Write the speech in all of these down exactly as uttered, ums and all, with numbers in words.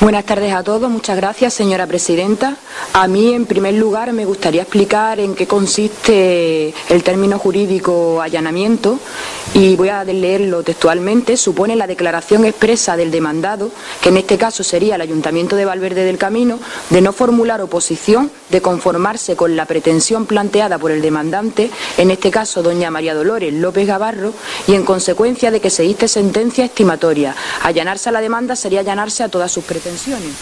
Buenas tardes a todos. Muchas gracias, señora presidenta. A mí, en primer lugar, me gustaría explicar en qué consiste el término jurídico allanamiento y voy a leerlo textualmente. Supone la declaración expresa del demandado, que en este caso sería el Ayuntamiento de Valverde del Camino, de no formular oposición, de conformarse con la pretensión planteada por el demandante, en este caso doña María Dolores López Gavarro, y en consecuencia de que se dicte sentencia estimatoria. Allanarse a la demanda sería allanarse a todas sus pretensiones.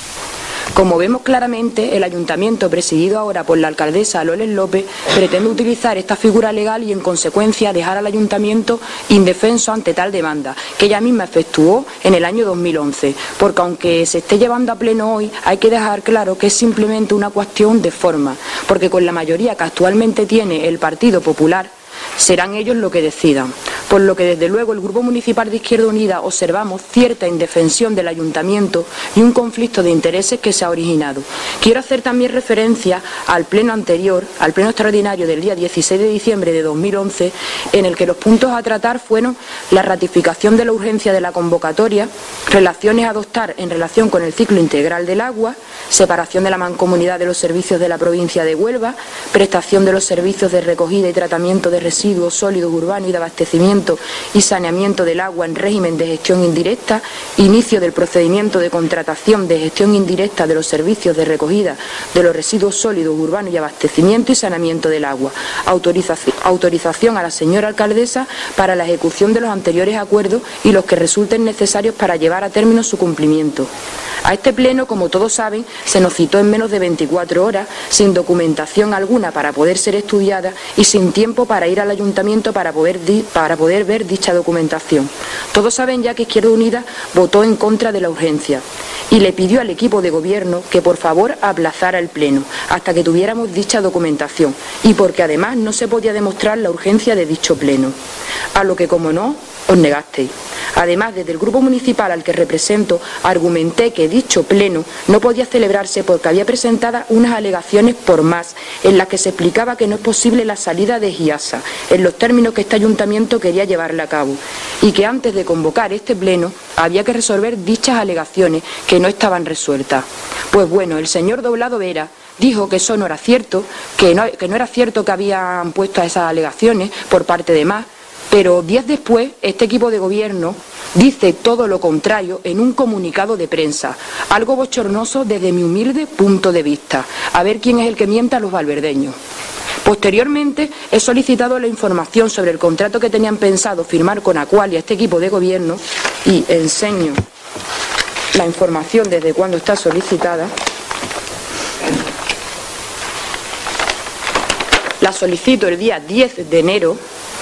Como vemos claramente, el Ayuntamiento, presidido ahora por la alcaldesa Loles López, pretende utilizar esta figura legal y, en consecuencia, dejar al Ayuntamiento indefenso ante tal demanda, que ella misma efectuó en el año dos mil once, porque aunque se esté llevando a pleno hoy, hay que dejar claro que es simplemente una cuestión de forma, porque con la mayoría que actualmente tiene el Partido Popular, serán ellos los que decidan, por lo que desde luego el Grupo Municipal de Izquierda Unida observamos cierta indefensión del Ayuntamiento y un conflicto de intereses que se ha originado. Quiero hacer también referencia al pleno anterior, al pleno extraordinario del día dieciséis de diciembre de dos mil once, en el que los puntos a tratar fueron la ratificación de la urgencia de la convocatoria, relaciones a adoptar en relación con el ciclo integral del agua, separación de la mancomunidad de los servicios de la provincia de Huelva, prestación de los servicios de recogida y tratamiento de residuos sólidos urbanos y de abastecimiento y saneamiento del agua en régimen de gestión indirecta, inicio del procedimiento de contratación de gestión indirecta de los servicios de recogida de los residuos sólidos urbanos y abastecimiento y saneamiento del agua, autorización, autorización a la señora alcaldesa para la ejecución de los anteriores acuerdos y los que resulten necesarios para llevar a término su cumplimiento. A este pleno, como todos saben, se nos citó en menos de veinticuatro horas, sin documentación alguna para poder ser estudiada y sin tiempo para ir al Ayuntamiento para poder, di para poder ver dicha documentación. Todos saben ya que Izquierda Unida votó en contra de la urgencia y le pidió al equipo de gobierno que por favor aplazara el pleno hasta que tuviéramos dicha documentación y porque además no se podía demostrar la urgencia de dicho pleno, a lo que, como no, os negasteis. Además, desde el grupo municipal al que represento, argumenté que dicho pleno no podía celebrarse porque había presentadas unas alegaciones por más, en las que se explicaba que no es posible la salida de Giasa, en los términos que este ayuntamiento quería llevarla a cabo, y que antes de convocar este pleno había que resolver dichas alegaciones que no estaban resueltas. Pues bueno, el señor Doblado Vera dijo que eso no era cierto, que no, que no era cierto que habían puesto a esas alegaciones por parte de más, pero días después este equipo de gobierno dice todo lo contrario en un comunicado de prensa, algo bochornoso desde mi humilde punto de vista. A ver quién es el que miente a los valverdeños. Posteriormente he solicitado la información sobre el contrato que tenían pensado firmar con Aqualia este equipo de gobierno y enseño la información desde cuando está solicitada. La solicito el día diez de enero.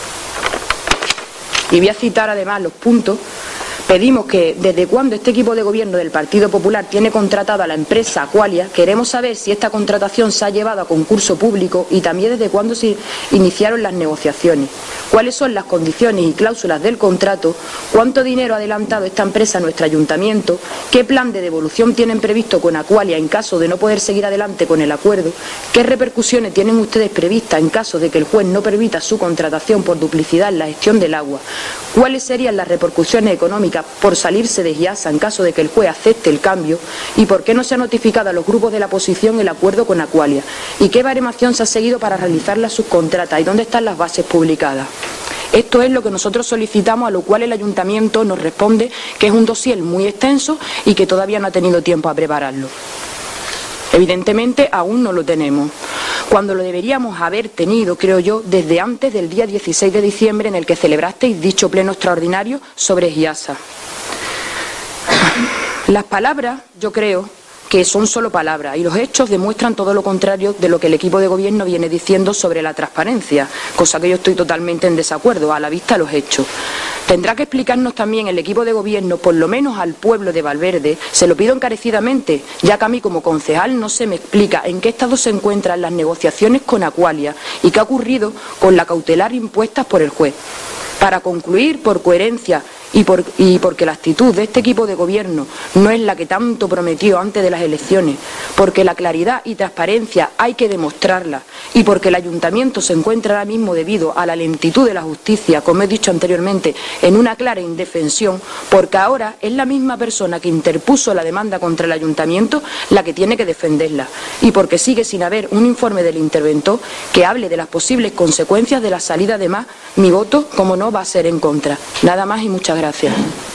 Y voy a citar además los puntos. Pedimos que desde cuándo este equipo de gobierno del Partido Popular tiene contratada a la empresa Aqualia, queremos saber si esta contratación se ha llevado a concurso público y también desde cuándo se iniciaron las negociaciones, cuáles son las condiciones y cláusulas del contrato, cuánto dinero ha adelantado esta empresa a nuestro ayuntamiento, qué plan de devolución tienen previsto con Aqualia en caso de no poder seguir adelante con el acuerdo, qué repercusiones tienen ustedes previstas en caso de que el juez no permita su contratación por duplicidad en la gestión del agua, cuáles serían las repercusiones económicas por salirse de Giasa en caso de que el juez acepte el cambio y por qué no se ha notificado a los grupos de la oposición el acuerdo con Aqualia y qué baremación se ha seguido para realizar las subcontratas y dónde están las bases publicadas. Esto es lo que nosotros solicitamos, a lo cual el ayuntamiento nos responde que es un dossier muy extenso y que todavía no ha tenido tiempo a prepararlo. Evidentemente aún no lo tenemos, cuando lo deberíamos haber tenido, creo yo, desde antes del día dieciséis de diciembre en el que celebrasteis dicho pleno extraordinario sobre Giasa. Las palabras, yo creo, que son solo palabras y los hechos demuestran todo lo contrario de lo que el equipo de gobierno viene diciendo sobre la transparencia, cosa que yo estoy totalmente en desacuerdo, a la vista de los hechos. Tendrá que explicarnos también el equipo de gobierno, por lo menos al pueblo de Valverde, se lo pido encarecidamente, ya que a mí como concejal no se me explica en qué estado se encuentran las negociaciones con Aqualia y qué ha ocurrido con la cautelar impuestas por el juez. Para concluir, por coherencia y, por, y porque la actitud de este equipo de gobierno no es la que tanto prometió antes de las elecciones, porque la claridad y transparencia hay que demostrarla y porque el ayuntamiento se encuentra ahora mismo, debido a la lentitud de la justicia, como he dicho anteriormente, en una clara indefensión, porque ahora es la misma persona que interpuso la demanda contra el ayuntamiento la que tiene que defenderla, y porque sigue sin haber un informe del interventor que hable de las posibles consecuencias de la salida de más, mi voto, como no, va a ser en contra. Nada más y muchas gracias.